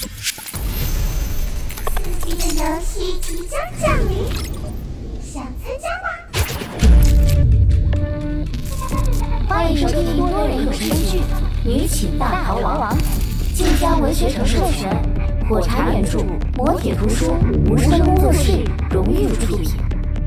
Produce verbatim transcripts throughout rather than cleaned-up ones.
刺激的游戏即将降临，想参加吗？ 欢迎收听多人有声剧《女寝大逃亡》，晋江文学城授权，火柴原著，磨铁图书，无声工作室荣誉出品。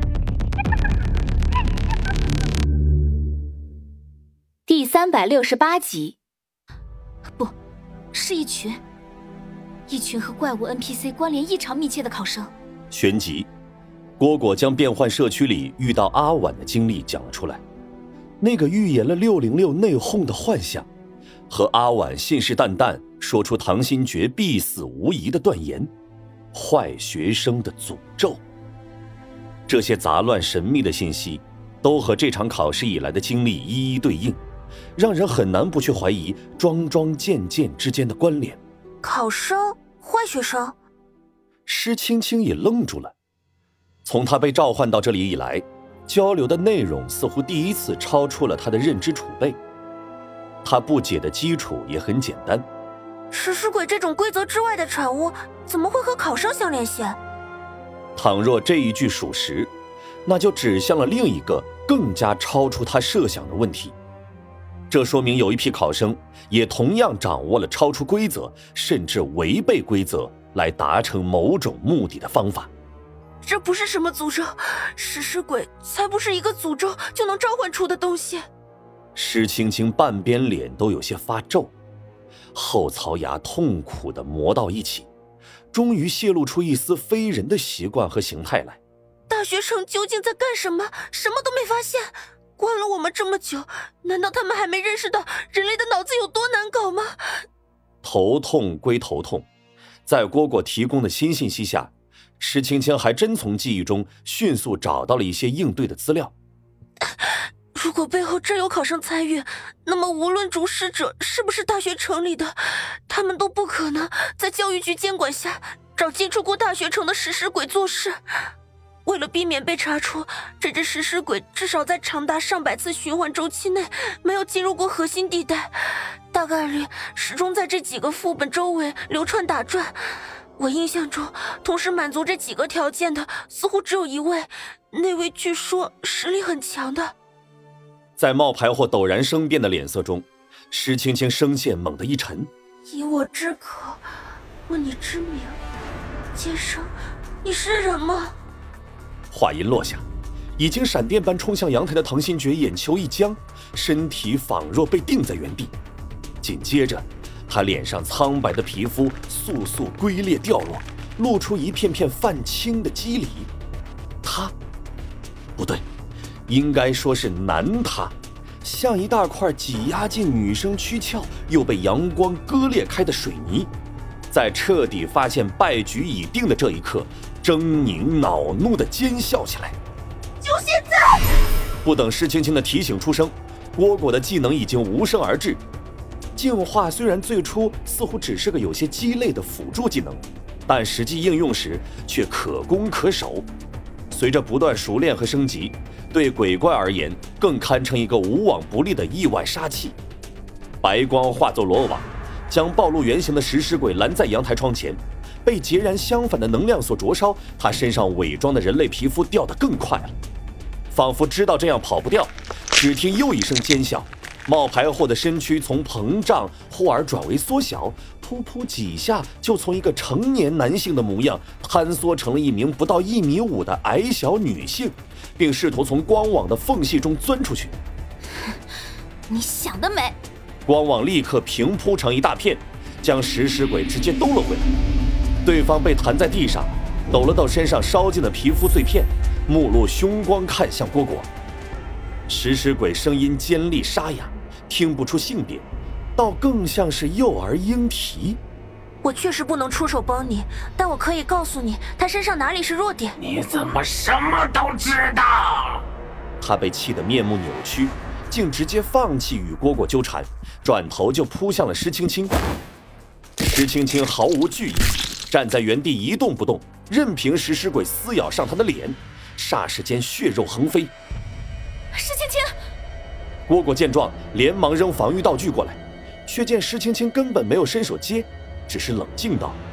第三百六十八集，不，是一群，一群和怪物 N P C 关联异常密切的考生。 旋即，蝈蝈将变换社区里遇到阿婉的经历讲了出来。那个预言了六零六内讧的幻象，和阿婉信誓旦旦说出唐新觉必死无疑的断言，坏学生的诅咒。这些杂乱神秘的信息，都和这场考试以来的经历一一对应，让人很难不去怀疑桩桩件件之间的关联。 考生，坏学生？ 施青青也愣住了。从他被召唤到这里以来，交流的内容似乎第一次超出了他的认知储备。他不解的基础也很简单， 食尸鬼这种规则之外的产物，怎么会和考生相联系？ 倘若这一句属实，那就指向了另一个更加超出他设想的问题。这说明有一批考生也同样掌握了超出规则，甚至违背规则来达成某种目的的方法。 这不是什么诅咒，食尸鬼才不是一个诅咒就能召唤出的东西。 施青青半边脸都有些发皱，后槽牙痛苦地磨到一起，终于泄露出一丝非人的习惯和形态来。 大学生究竟在干什么？什么都没发现，关了我们这么久，难道他们还没认识到人类的脑子有多难搞吗？ 头痛归头痛，在蝈蝈提供的新信息下，施青青还真从记忆中迅速找到了一些应对的资料。 如果背后真有考生参与，那么无论主使者是不是大学城里的，他们都不可能在教育局监管下找接触过大学城的食尸鬼做事。为了避免被查出，这只食尸鬼至少在长达上百次循环周期内没有进入过核心地带，大概率始终在这几个副本周围流窜打转。我印象中，同时满足这几个条件的似乎只有一位，那位据说实力很强的。 在冒牌货陡然生变的脸色中，施青青声线猛地一沉。 以我之口，问你之名，先生，你是人吗？ 话音落下，已经闪电般冲向阳台的唐新觉眼球一僵，身体仿若被定在原地。紧接着，他脸上苍白的皮肤簌簌龟裂掉落，露出一片片泛青的肌理。他，不对，应该说是男他，像一大块挤压进女生躯壳又被阳光割裂开的水泥，在彻底发现败局已定的这一刻，狰狞恼怒地尖笑起来。 就现在！ 不等施青青的提醒出声，蝈蝈的技能已经无声而至。净化虽然最初似乎只是个有些鸡肋的辅助技能，但实际应用时却可攻可守。随着不断熟练和升级，对鬼怪而言更堪称一个无往不利的意外杀器。白光化作罗网，将暴露原形的食尸鬼拦在阳台窗前，被截然相反的能量所灼烧，他身上伪装的人类皮肤掉得更快了。仿佛知道这样跑不掉，只听又一声尖笑，冒牌货的身躯从膨胀忽而转为缩小，噗噗几下就从一个成年男性的模样坍缩成了一名不到一米五的矮小女性，并试图从光网的缝隙中钻出去。 你想得美！ 光网立刻平铺成一大片，将食尸鬼直接兜了回来。对方被弹在地上，抖了抖身上烧尽的皮肤碎片，目露凶光看向蝈蝈。食尸鬼声音尖利沙哑，听不出性别，倒更像是幼儿婴啼。 我确实不能出手帮你，但我可以告诉你他身上哪里是弱点。 你怎么什么都知道？ 他被气得面目扭曲，竟直接放弃与蝈蝈纠缠，转头就扑向了施青青。施青青毫无惧意，站在原地一动不动，任凭食尸鬼撕咬上他的脸，霎时间血肉横飞。 施青青！ 蝈蝈见状，连忙扔防御道具过来，却见施青青根本没有伸手接，只是冷静道：“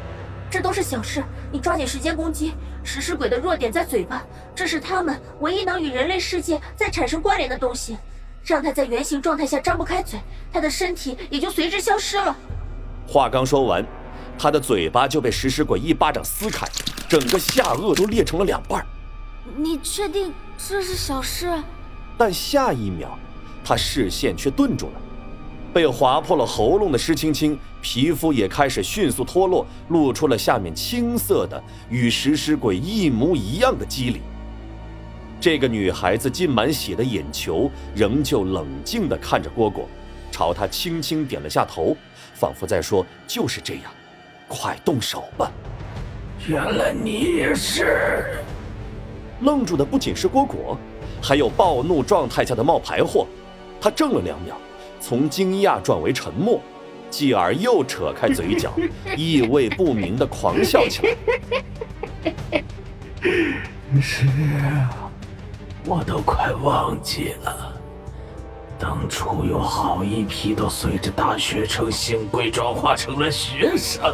这都是小事，你抓紧时间攻击。食尸鬼的弱点在嘴巴，这是他们唯一能与人类世界再产生关联的东西。让它在原形状态下张不开嘴，它的身体也就随之消失了。 话刚说完，他的嘴巴就被食尸鬼一巴掌撕开，整个下颚都裂成了两半。 你确定这是小事？ 但下一秒，他视线却顿住了。被划破了喉咙的施青青，皮肤也开始迅速脱落，露出了下面青色的与食尸鬼一模一样的肌理。这个女孩子浸满血的眼球仍旧冷静地看着蝈蝈，朝他轻轻点了下头，仿佛在说：“就是这样，快动手吧。” 原来你也是。 愣住的不仅是蝈蝈，还有暴怒状态下的冒牌货。他怔了两秒，从惊讶转为沉默，继而又扯开嘴角，意味不明地狂笑起来。 是啊，我都快忘记了，当初有好一批都随着大学城星贵转化成了学生。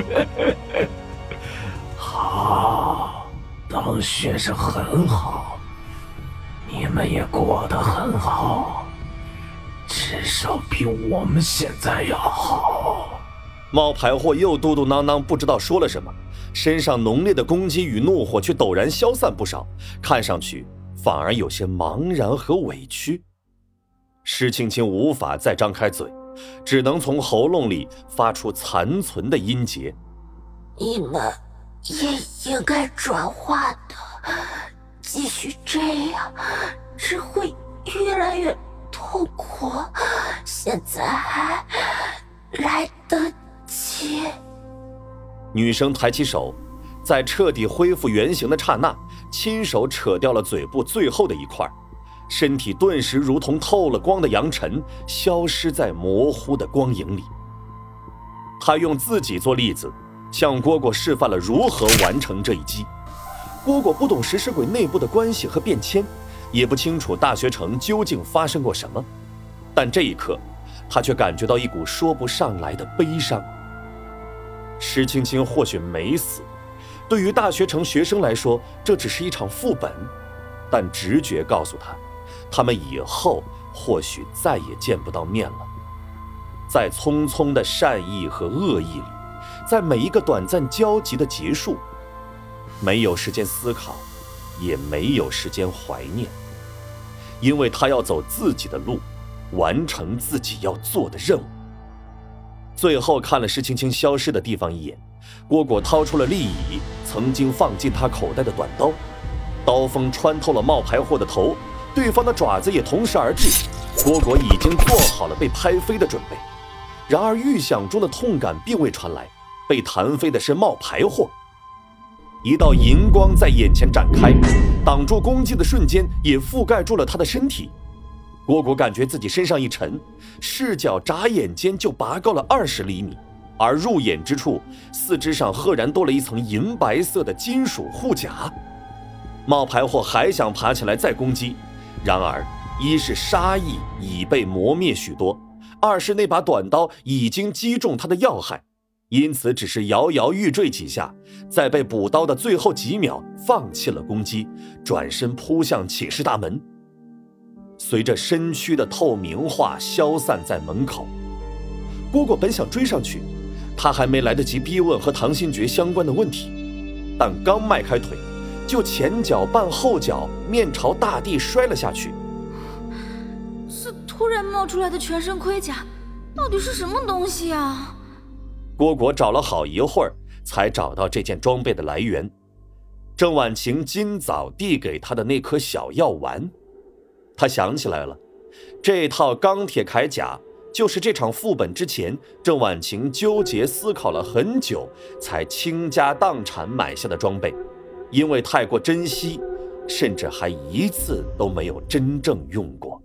好，当学生很好，你们也过得很好，至少比我们现在要好。 冒牌货又嘟嘟囔囔，不知道说了什么，身上浓烈的攻击与怒火却陡然消散不少，看上去反而有些茫然和委屈。施青青无法再张开嘴，只能从喉咙里发出残存的音节。 你们也应该转化的，继续这样只会越来越痛苦，现在还来得及。 女生抬起手，在彻底恢复原形的刹那，亲手扯掉了嘴部最后的一块，身体顿时如同透了光的扬尘，消失在模糊的光影里。她用自己做例子，向蝈蝈示范了如何完成这一击。蝈蝈不懂食尸鬼内部的关系和变迁，也不清楚大学城究竟发生过什么，但这一刻，他却感觉到一股说不上来的悲伤。施青青或许没死，对于大学城学生来说，这只是一场副本，但直觉告诉他，他们以后或许再也见不到面了。在匆匆的善意和恶意里，在每一个短暂交集的结束，没有时间思考，也没有时间怀念，因为他要走自己的路，完成自己要做的任务。最后看了施青青消失的地方一眼，蝈蝈掏出了利乙曾经放进他口袋的短刀，刀锋穿透了冒牌货的头，对方的爪子也同时而至，蝈蝈已经做好了被拍飞的准备。然而预想中的痛感并未传来，被弹飞的是冒牌货。一道银光在眼前展开，挡住攻击的瞬间也覆盖住了他的身体。蝈蝈感觉自己身上一沉，视角眨眼间就拔高了二十厘米，而入眼之处，四肢上赫然多了一层银白色的金属护甲。冒牌货还想爬起来再攻击，然而一是杀意已被磨灭许多，二是那把短刀已经击中他的要害，因此只是摇摇欲坠几下，在被补刀的最后几秒放弃了攻击，转身扑向寝室大门。随着身躯的透明化消散在门口，蝈蝈本想追上去，他还没来得及逼问和唐新觉相关的问题，但刚迈开腿，就前脚绊后脚，面朝大地摔了下去。 是突然冒出来的全身盔甲，到底是什么东西啊？ 蝈蝈找了好一会儿，才找到这件装备的来源。郑婉晴今早递给他的那颗小药丸，他想起来了，这套钢铁铠甲就是这场副本之前郑婉晴纠结思考了很久才倾家荡产买下的装备，因为太过珍惜，甚至还一次都没有真正用过。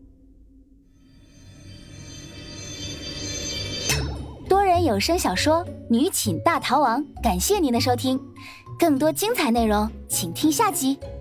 多人有声小说《女寝大逃亡》，感谢您的收听，更多精彩内容请听下集。